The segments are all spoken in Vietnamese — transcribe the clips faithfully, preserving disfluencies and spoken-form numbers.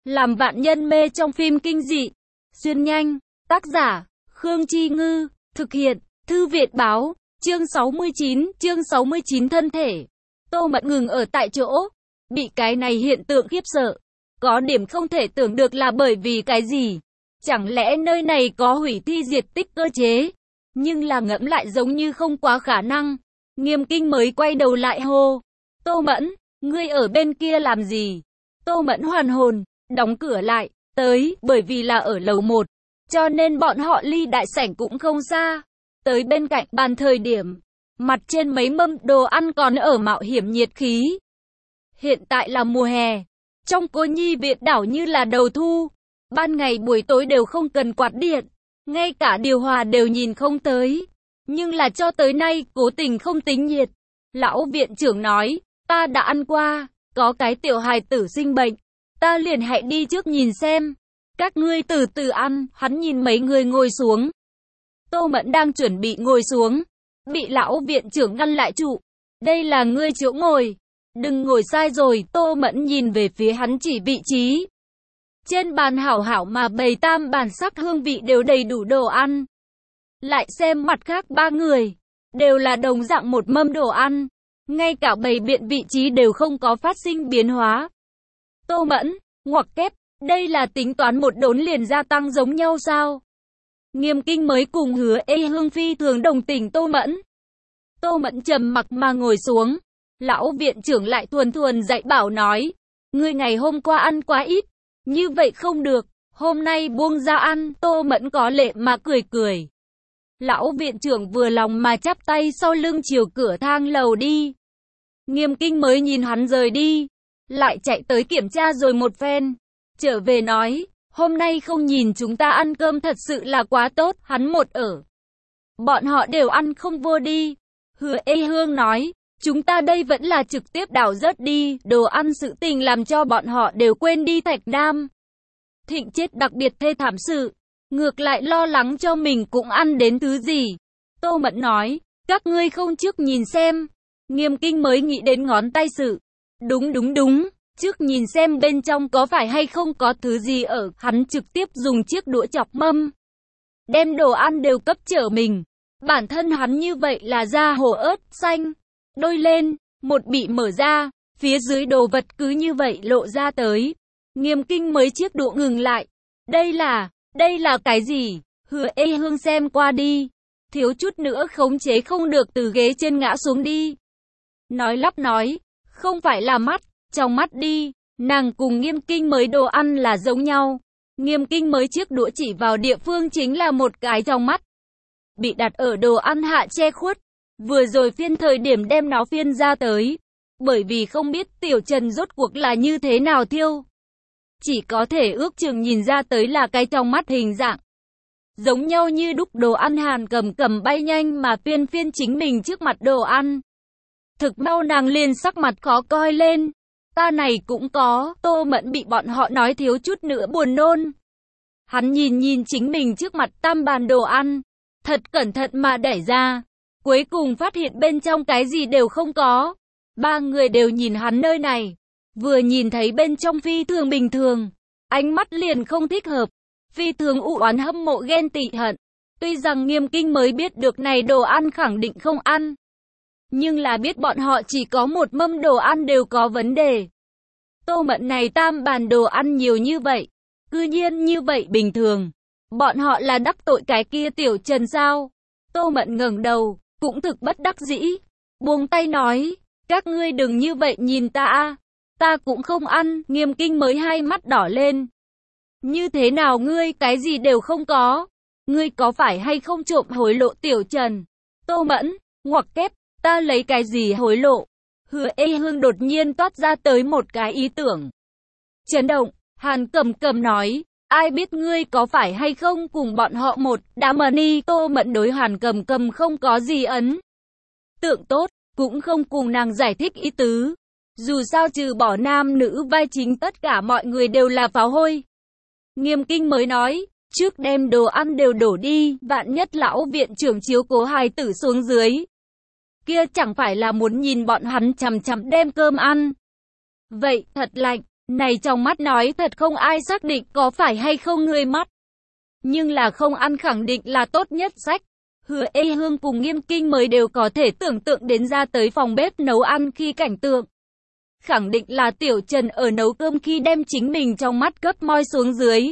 Làm vạn nhân mê trong phim kinh dị. Xuyên nhanh. Tác giả, Khương Chi Ngư. Thực hiện, Thư Việt Báo. Chương sáu mươi chín, chương sáu mươi chín thân thể. Tô Mẫn ngừng ở tại chỗ. Bị cái này hiện tượng khiếp sợ. Có điểm không thể tưởng được là bởi vì cái gì. Chẳng lẽ nơi này có hủy thi diệt tích cơ chế? Nhưng là ngẫm lại giống như không quá khả năng. Nghiêm Kinh mới quay đầu lại hô. Tô Mẫn, ngươi ở bên kia làm gì? Tô Mẫn hoàn hồn, đóng cửa lại, tới, bởi vì là ở lầu một. Cho nên bọn họ ly đại sảnh cũng không xa. Tới bên cạnh bàn thời điểm, mặt trên mấy mâm đồ ăn còn ở mạo hiểm nhiệt khí. Hiện tại là mùa hè. Trong Cô Nhi Viện đảo như là đầu thu. Ban ngày buổi tối đều không cần quạt điện. Ngay cả điều hòa đều nhìn không tới. Nhưng là cho tới nay cố tình không tính nhiệt. Lão viện trưởng nói, ta đã ăn qua, có cái tiểu hài tử sinh bệnh. Ta liền hãy đi trước nhìn xem. Các ngươi từ từ ăn. Hắn nhìn mấy người ngồi xuống. Tô Mẫn đang chuẩn bị ngồi xuống. Bị lão viện trưởng ngăn lại trụ. Đây là ngươi chỗ ngồi. Đừng ngồi sai rồi. Tô Mẫn nhìn về phía hắn chỉ vị trí. Trên bàn hảo hảo mà bày tam bản sắc hương vị đều đầy đủ đồ ăn. Lại xem mặt khác ba người. Đều là đồng dạng một mâm đồ ăn. Ngay cả bày biện vị trí đều không có phát sinh biến hóa. Tô Mẫn, ngoặc kép, đây là tính toán một đốn liền gia tăng giống nhau sao? Nghiêm Kinh mới cùng Hứa Ê Hương phi thường đồng tình Tô Mẫn. Tô Mẫn trầm mặc mà ngồi xuống. Lão viện trưởng lại thuần thuần dạy bảo nói. Ngươi ngày hôm qua ăn quá ít. Như vậy không được. Hôm nay buông ra ăn. Tô Mẫn có lệ mà cười cười. Lão viện trưởng vừa lòng mà chắp tay sau lưng chiều cửa thang lầu đi. Nghiêm Kinh mới nhìn hắn rời đi. Lại chạy tới kiểm tra rồi một phen. Trở về nói. Hôm nay không nhìn chúng ta ăn cơm thật sự là quá tốt. Hắn một ở. Bọn họ đều ăn không vô đi. Hứa Ê Hương nói. Chúng ta đây vẫn là trực tiếp đảo rớt đi. Đồ ăn sự tình làm cho bọn họ đều quên đi Thạch Nam. Thịnh chết đặc biệt thê thảm sự. Ngược lại lo lắng cho mình cũng ăn đến thứ gì. Tô Mẫn nói. Các ngươi không trước nhìn xem. Nghiêm Kinh mới nghĩ đến ngón tay sự. Đúng đúng đúng. Trước nhìn xem bên trong có phải hay không có thứ gì ở. Hắn trực tiếp dùng chiếc đũa chọc mâm. Đem đồ ăn đều cấp trở mình. Bản thân hắn như vậy là da hồ ớt xanh. Đôi lên, một bị mở ra. Phía dưới đồ vật cứ như vậy lộ ra tới. Nghiêm Kinh mới chiếc đũa ngừng lại. Đây là, đây là cái gì? Hứa Ê Hương xem qua đi. Thiếu chút nữa khống chế không được từ ghế trên ngã xuống đi. Nói lắp nói. Không phải là mắt. Trong mắt đi, nàng cùng Nghiêm Kinh mới đồ ăn là giống nhau. Nghiêm Kinh mới chiếc đũa chỉ vào địa phương chính là một cái trong mắt. Bị đặt ở đồ ăn hạ che khuất. Vừa rồi phiên thời điểm đem nó phiên ra tới. Bởi vì không biết Tiểu Trần rốt cuộc là như thế nào thiêu. Chỉ có thể ước chừng nhìn ra tới là cái trong mắt hình dạng. Giống nhau như đúc đồ ăn Hàn Cầm cầm bay nhanh mà phiên phiên chính mình trước mặt đồ ăn. Thực mau nàng liền sắc mặt khó coi lên. Ta này cũng có. Tô Mẫn bị bọn họ nói thiếu chút nữa buồn nôn. Hắn nhìn nhìn chính mình trước mặt tam bàn đồ ăn. Thật cẩn thận mà đẩy ra. Cuối cùng phát hiện bên trong cái gì đều không có. Ba người đều nhìn hắn nơi này. Vừa nhìn thấy bên trong phi thường bình thường. Ánh mắt liền không thích hợp. Phi thường u oán hâm mộ ghen tị hận. Tuy rằng Nghiêm Kinh mới biết được này đồ ăn khẳng định không ăn. Nhưng là biết bọn họ chỉ có một mâm đồ ăn đều có vấn đề. Tô Mẫn này tam bàn đồ ăn nhiều như vậy. Cư nhiên như vậy bình thường. Bọn họ là đắc tội cái kia Tiểu Trần sao? Tô Mẫn ngẩng đầu, cũng thực bất đắc dĩ. Buông tay nói, các ngươi đừng như vậy nhìn ta a, ta cũng không ăn. Nghiêm Kinh mới hai mắt đỏ lên. Như thế nào ngươi cái gì đều không có? Ngươi có phải hay không trộm hối lộ Tiểu Trần? Tô Mẫn, ngoặc kép. Ta lấy cái gì hối lộ? Hứa Ê Hương đột nhiên toát ra tới một cái ý tưởng. Chấn động, Hàn Cầm Cầm nói, ai biết ngươi có phải hay không cùng bọn họ một đám money. Tô Mẫn đối Hàn Cầm Cầm không có gì ấn tượng tốt, cũng không cùng nàng giải thích ý tứ. Dù sao trừ bỏ nam nữ vai chính tất cả mọi người đều là pháo hôi. Nghiêm Kinh mới nói, trước đem đồ ăn đều đổ đi, vạn nhất lão viện trưởng chiếu cố hài tử xuống dưới. Kia chẳng phải là muốn nhìn bọn hắn chằm chằm đem cơm ăn. Vậy, thật lạnh, Này trong mắt nói thật không ai xác định có phải hay không người mắt. Nhưng là không ăn khẳng định là tốt nhất sách. Hứa Ê Hương cùng Nghiêm Kinh mới đều có thể tưởng tượng đến ra tới phòng bếp nấu ăn khi cảnh tượng. Khẳng định là Tiểu Trần ở nấu cơm khi đem chính mình trong mắt cấp moi xuống dưới.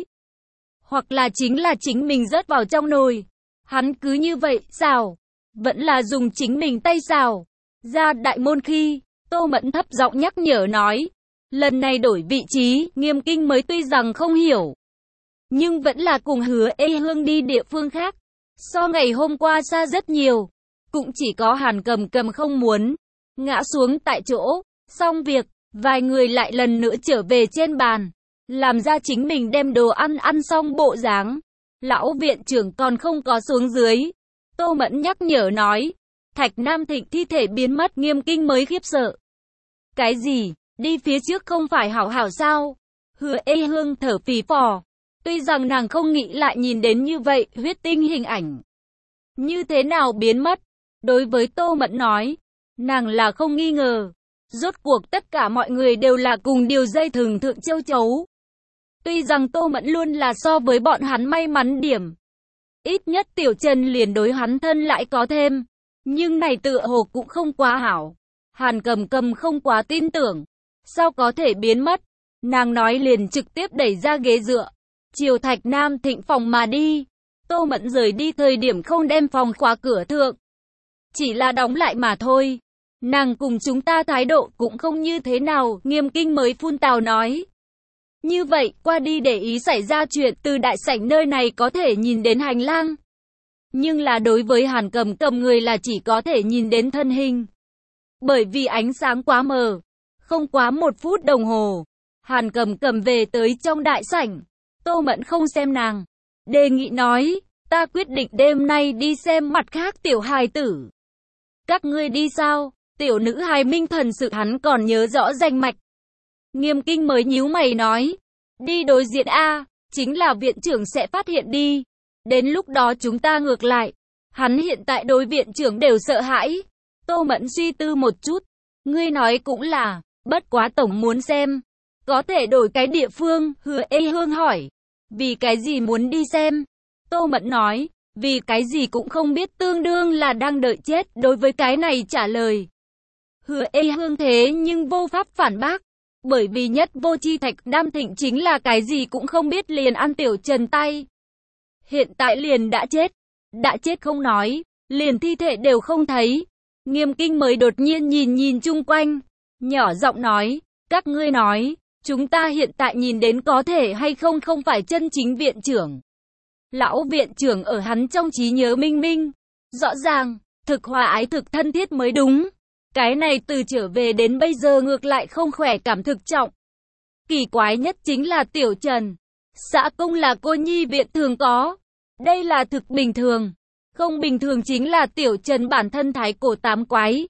Hoặc là chính là chính mình rớt vào trong nồi. Hắn cứ như vậy, xào. Vẫn là dùng chính mình tay xào. Ra đại môn khi, Tô Mẫn thấp giọng nhắc nhở nói. Lần này đổi vị trí, Nghiêm Kinh mới tuy rằng không hiểu. Nhưng vẫn là cùng Hứa Ê Hương đi địa phương khác. So ngày hôm qua xa rất nhiều. Cũng chỉ có Hàn Cầm Cầm không muốn. Ngã xuống tại chỗ. Xong việc, vài người lại lần nữa trở về trên bàn. Làm ra chính mình đem đồ ăn ăn xong bộ dáng. Lão viện trưởng còn không có xuống dưới. Tô Mẫn nhắc nhở nói. Thạch Nam Thịnh thi thể biến mất. Nghiêm Kinh mới khiếp sợ. Cái gì? Đi phía trước không phải hảo hảo sao? Hứa Ê Hương thở phì phò. Tuy rằng nàng không nghĩ lại nhìn đến như vậy, huyết tinh hình ảnh. Như thế nào biến mất? Đối với Tô Mẫn nói, nàng là không nghi ngờ. Rốt cuộc tất cả mọi người đều là cùng điều dây thừng thượng châu chấu. Tuy rằng Tô Mẫn luôn là so với bọn hắn may mắn điểm. Ít nhất Tiểu Trần liền đối hắn thân lại có thêm. Nhưng này tựa hồ cũng không quá hảo. Hàn Cầm Cầm không quá tin tưởng. Sao có thể biến mất? Nàng nói liền trực tiếp đẩy ra ghế dựa. Chiều Thạch Nam Thịnh phòng mà đi. Tô Mẫn rời đi thời điểm không đem phòng khóa cửa thượng. Chỉ là đóng lại mà thôi. Nàng cùng chúng ta thái độ cũng không như thế nào, Nghiêm Kinh mới phun tào nói. Như vậy, qua đi để ý xảy ra chuyện, từ đại sảnh nơi này có thể nhìn đến hành lang. Nhưng là đối với Hàn Cầm Cầm người là chỉ có thể nhìn đến thân hình. Bởi vì ánh sáng quá mờ. Không quá một phút đồng hồ. Hàn Cầm Cầm về tới trong đại sảnh. Tô Mẫn không xem nàng. Đề nghị nói, ta quyết định đêm nay đi xem mặt khác tiểu hài tử. Các ngươi đi sao? Tiểu nữ hài minh thần sự hắn còn nhớ rõ danh mạch. Nghiêm Kinh mới nhíu mày nói. Đi đối diện A, chính là viện trưởng sẽ phát hiện đi. Đến lúc đó chúng ta ngược lại. Hắn hiện tại đối viện trưởng đều sợ hãi. Tô Mẫn suy tư một chút. Ngươi nói cũng là, bất quá tổng muốn xem. Có thể đổi cái địa phương, Hứa Ê Hương hỏi. Vì cái gì muốn đi xem? Tô Mẫn nói, vì cái gì cũng không biết tương đương là đang đợi chết. Đối với cái này trả lời. Hứa Ê Hương thế nhưng vô pháp phản bác. Bởi vì nhất vô chi Thạch Nam Thịnh chính là cái gì cũng không biết liền ăn Tiểu Trần tay. Hiện tại liền đã chết. Đã chết không nói, liền thi thể đều không thấy. Nghiêm Kinh mới đột nhiên nhìn nhìn chung quanh. Nhỏ giọng nói, các ngươi nói, chúng ta hiện tại nhìn đến có thể hay không không phải chân chính viện trưởng. Lão viện trưởng ở hắn trong trí nhớ minh minh. Rõ ràng, thực hòa ái thực thân thiết mới đúng. Cái này từ trở về đến bây giờ ngược lại không khỏe cảm thực trọng. Kỳ quái nhất chính là Tiểu Trần. Xã công là cô nhi viện thường có. Đây là thực bình thường. Không bình thường chính là Tiểu Trần bản thân thái cổ tám quái.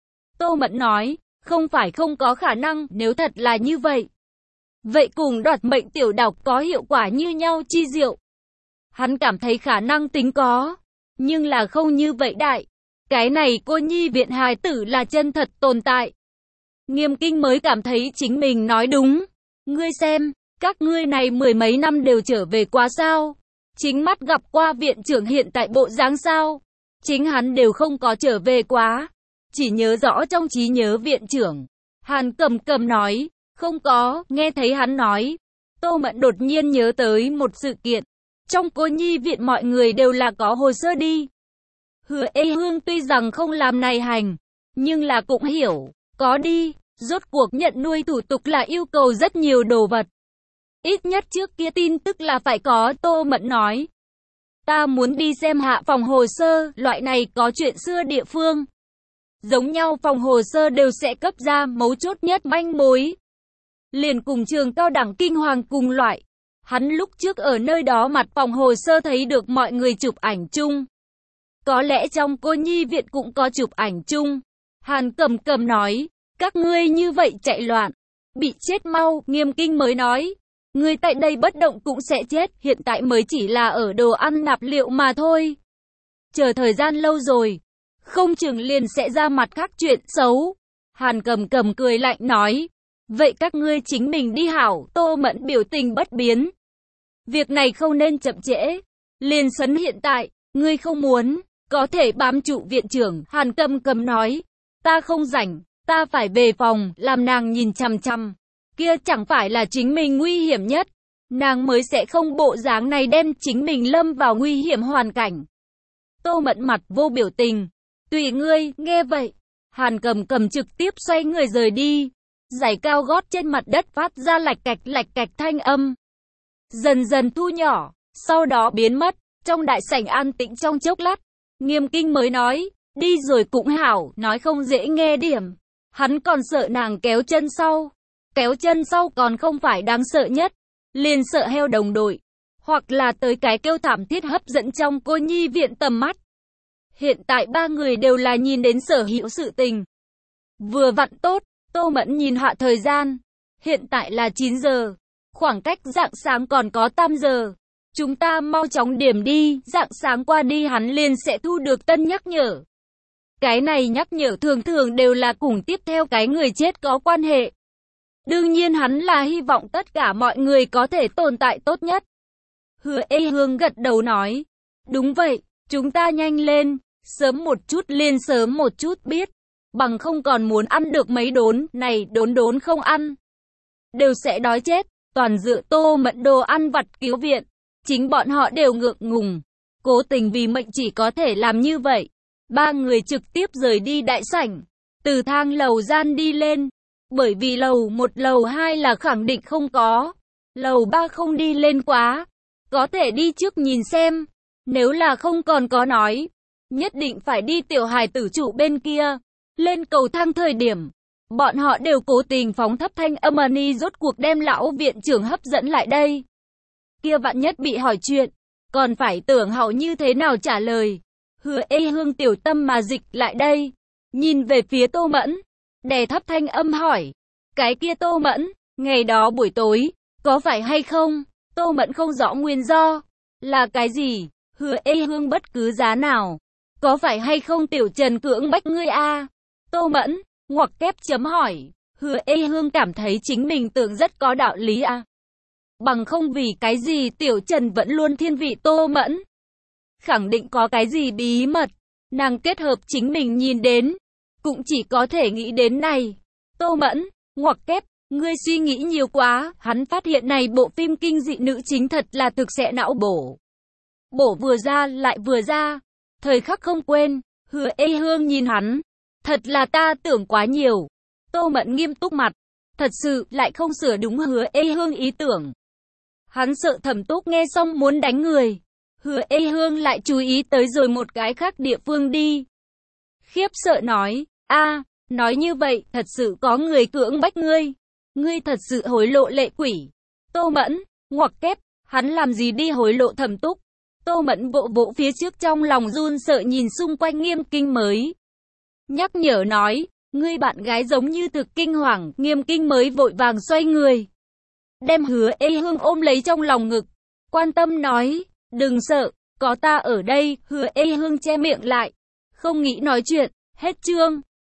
Tô Mẫn nói, không phải không có khả năng, nếu thật là như vậy. Vậy cùng đoạt mệnh tiểu độc có hiệu quả như nhau chi diệu. Hắn cảm thấy khả năng tính có, nhưng là không như vậy đại. Cái này cô nhi viện hài tử là chân thật tồn tại. Nghiêm Kinh mới cảm thấy chính mình nói đúng. Ngươi xem, các ngươi này mười mấy năm đều trở về quá sao? Chính mắt gặp qua viện trưởng hiện tại bộ dáng sao? Chính hắn đều không có trở về quá. Chỉ nhớ rõ trong trí nhớ viện trưởng. Hàn Cầm Cầm nói, không có, nghe thấy hắn nói. Tô Mẫn đột nhiên nhớ tới một sự kiện. Trong cô nhi viện mọi người đều là có hồ sơ đi. Hứa Ê Hương tuy rằng không làm này hành, nhưng là cũng hiểu, có đi, rốt cuộc nhận nuôi thủ tục là yêu cầu rất nhiều đồ vật. Ít nhất trước kia tin tức là phải có. Tô Mẫn nói. Ta muốn đi xem hạ phòng hồ sơ, loại này có chuyện xưa địa phương. Giống nhau phòng hồ sơ đều sẽ cấp ra mấu chốt nhất manh mối. Liền cùng trường cao đẳng kinh hoàng cùng loại. Hắn lúc trước ở nơi đó mặt phòng hồ sơ thấy được mọi người chụp ảnh chung. Có lẽ trong cô nhi viện cũng có chụp ảnh chung. Hàn Cầm Cầm nói, các ngươi như vậy chạy loạn, bị chết mau. Nghiêm Kinh mới nói, ngươi tại đây bất động cũng sẽ chết, hiện tại mới chỉ là ở đồ ăn nạp liệu mà thôi. Chờ thời gian lâu rồi, không chừng liền sẽ ra mặt khác chuyện xấu. Hàn Cầm Cầm cười lạnh nói, Vậy các ngươi chính mình đi hảo, Tô Mẫn biểu tình bất biến. Việc này không nên chậm trễ. Liền sấn hiện tại, ngươi không muốn, có thể bám trụ viện trưởng, Hàn Cầm Cầm nói. Ta không rảnh, ta phải về phòng, làm nàng nhìn chằm chằm. Kia chẳng phải là chính mình nguy hiểm nhất. Nàng mới sẽ không bộ dáng này đem chính mình lâm vào nguy hiểm hoàn cảnh. Tô Mẫn mặt vô biểu tình. Tùy ngươi, nghe vậy. Hàn Cầm Cầm trực tiếp xoay người rời đi. Giày cao gót trên mặt đất phát ra lạch cạch lạch cạch thanh âm. Dần dần thu nhỏ, sau đó biến mất. Trong đại sảnh an tĩnh trong chốc lát. Nghiêm Kinh mới nói, đi rồi cũng hảo, nói không dễ nghe điểm. Hắn còn sợ nàng kéo chân sau. Kéo chân sau còn không phải đáng sợ nhất. Liền sợ heo đồng đội. Hoặc là tới cái kêu thảm thiết hấp dẫn trong cô nhi viện tầm mắt. Hiện tại ba người đều là nhìn đến sở hữu sự tình. Vừa vặn tốt, Tô Mẫn nhìn hạ thời gian. Hiện tại là chín giờ. Khoảng cách rạng sáng còn có tám giờ. Chúng ta mau chóng điểm đi, rạng sáng qua đi hắn liền sẽ thu được tân nhắc nhở. Cái này nhắc nhở thường thường đều là cùng tiếp theo cái người chết có quan hệ. Đương nhiên hắn là hy vọng tất cả mọi người có thể tồn tại tốt nhất. Hứa Ê Hương gật đầu nói. Đúng vậy, chúng ta nhanh lên, sớm một chút liền sớm một chút biết. Bằng không còn muốn ăn được mấy đốn, này đốn đốn không ăn. Đều sẽ đói chết, toàn dựa Tô Mẫn đồ ăn vặt cứu viện. Chính bọn họ đều ngượng ngùng. Cố tình vì mệnh chỉ có thể làm như vậy. Ba người trực tiếp rời đi đại sảnh. Từ thang lầu gian đi lên. Bởi vì lầu một lầu hai là khẳng định không có. Lầu ba không đi lên quá. Có thể đi trước nhìn xem. Nếu là không còn có nói. Nhất định phải đi tiểu hài tử trụ bên kia. Lên cầu thang thời điểm. Bọn họ đều cố tình phóng thấp thanh âm ni rốt cuộc đem lão viện trưởng hấp dẫn lại đây. Kia vạn nhất bị hỏi chuyện. Còn phải tưởng hậu như thế nào trả lời. Hứa Ê Hương tiểu tâm mà dịch lại đây. Nhìn về phía Tô Mẫn. Đè thấp thanh âm hỏi. Cái kia Tô Mẫn, ngày đó buổi tối, có phải hay không? Tô Mẫn không rõ nguyên do. Là cái gì? Hứa Ê Hương bất cứ giá nào. Có phải hay không tiểu Trần cưỡng bách ngươi a? Tô Mẫn, ngoặc kép chấm hỏi. Hứa Ê Hương cảm thấy chính mình tưởng rất có đạo lý a. Bằng không vì cái gì tiểu Trần vẫn luôn thiên vị Tô Mẫn. Khẳng định có cái gì bí mật. Nàng kết hợp chính mình nhìn đến. Cũng chỉ có thể nghĩ đến này. Tô Mẫn, ngoặc kép, ngươi suy nghĩ nhiều quá. Hắn phát hiện này bộ phim kinh dị nữ chính thật là thực sẽ não bổ. Bổ vừa ra lại vừa ra. Thời khắc không quên. Hứa Ê Hương nhìn hắn. Thật là ta tưởng quá nhiều. Tô Mẫn nghiêm túc mặt. Thật sự lại không sửa đúng Hứa Ê Hương ý tưởng. Hắn sợ Thẩm Túc nghe xong muốn đánh người. Hứa Ê Hương lại chú ý tới rồi một cái khác địa phương đi. Khiếp sợ nói, a, nói như vậy, thật sự có người cưỡng bách ngươi. Ngươi thật sự hối lộ lệ quỷ. Tô Mẫn, ngoặc kép, hắn làm gì đi hối lộ Thẩm Túc. Tô Mẫn vỗ vỗ phía trước trong lòng run sợ nhìn xung quanh Nghiêm Kinh mới. Nhắc nhở nói, ngươi bạn gái giống như thực kinh hoàng, Nghiêm Kinh mới vội vàng xoay người. Đem Hứa Ê Hương ôm lấy trong lòng ngực. Quan tâm nói, đừng sợ, có ta ở đây. Hứa Ê Hương che miệng lại. Không nghĩ nói chuyện, hết chương.